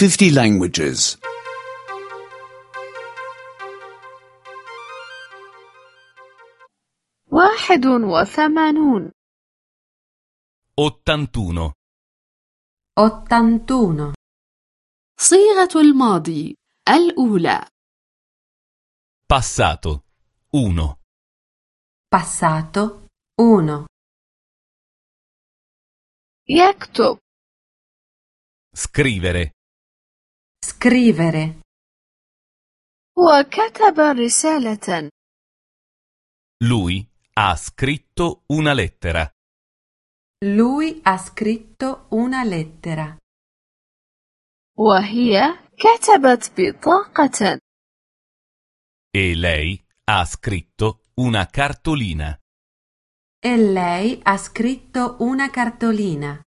50 languages. 81 81 81 صيغة الماضي الأولى. passato 1 passato 1 يكتب scrivere scrivere هو كتب رسالة. lui ha scritto una lettera lui ha scritto una lettera وهي كتبت بطاقة. e lei ha scritto una cartolina e lei ha scritto una cartolina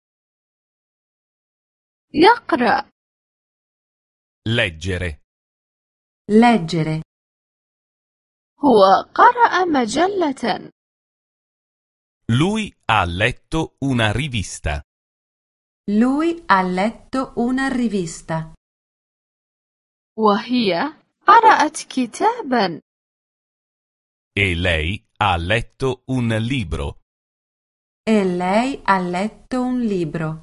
يقرأ leggere leggere هو قرأ مجلة. lui ha letto una rivista lui ha letto una rivista وهي قرأت كتابا. e lei ha letto un libro e lei ha letto un libro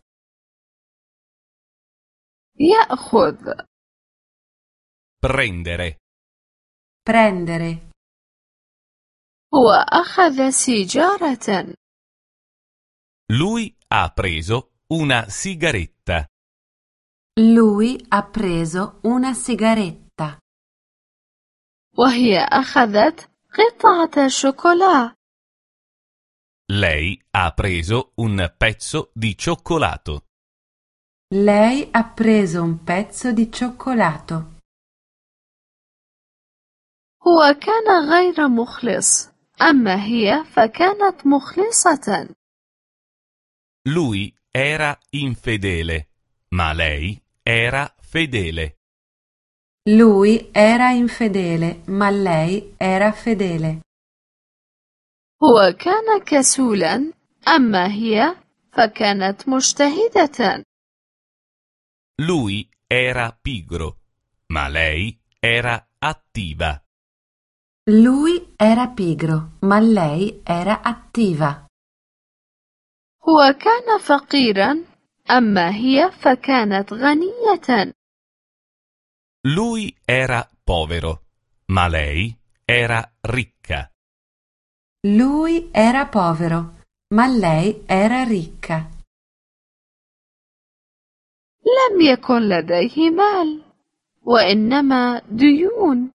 يأخذ prendere prendere هو أخذ سيجارة. lui ha preso una sigaretta lui ha preso una sigaretta وهي أخذت قطعة شوكولا. lei ha preso un pezzo di cioccolato lei ha preso un pezzo di cioccolato هو كان غير مخلص، أما هي فكانت مخلصة. lui era infedele ma lei era fedele lui era infedele ma lei era fedele هو كان كسولا، أما هي فكانت مجتهدة. lui era pigro ma lei era attiva lui era pigro ma lei era attiva هو كان فقيرا، أما هي فكانت غنية. lui era povero ma lei era ricca lui era povero ma lei era ricca لم يكن لديه مال، وإنما ديون.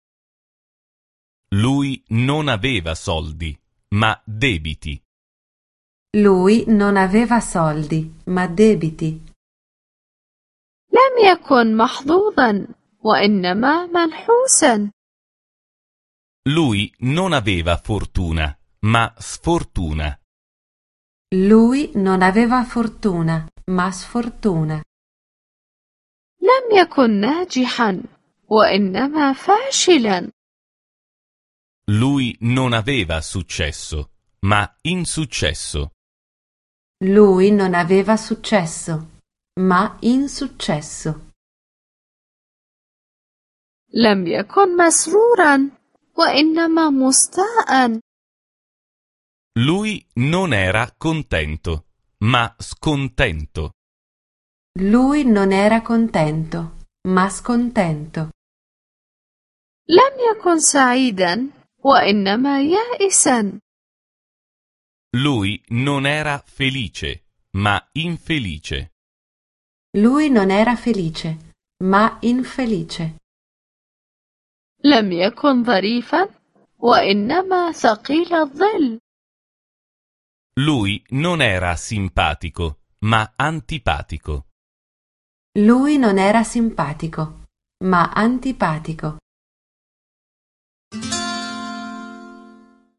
lui non aveva soldi ma debiti lui non aveva soldi ma debiti لم يكن محظوظا، وإنما منحوسا. lui non aveva fortuna ma sfortuna lui non aveva fortuna ma sfortuna لم يكن ناجحا، وإنما فاشلا. lui non aveva successo ma insuccesso lui non aveva successo ma insuccesso لم يكن مسرورا، وإنما مستاء. lui non era contento ma scontento lui non era contento ma scontento لم يكن سعيدا، وإنما يائسا. lui non era felice ma infelice lui non era felice ma infelice لم يكن ظريفا، وإنما ثقيل الظل. lui non era simpatico ma antipatico lui non era simpatico ma antipatico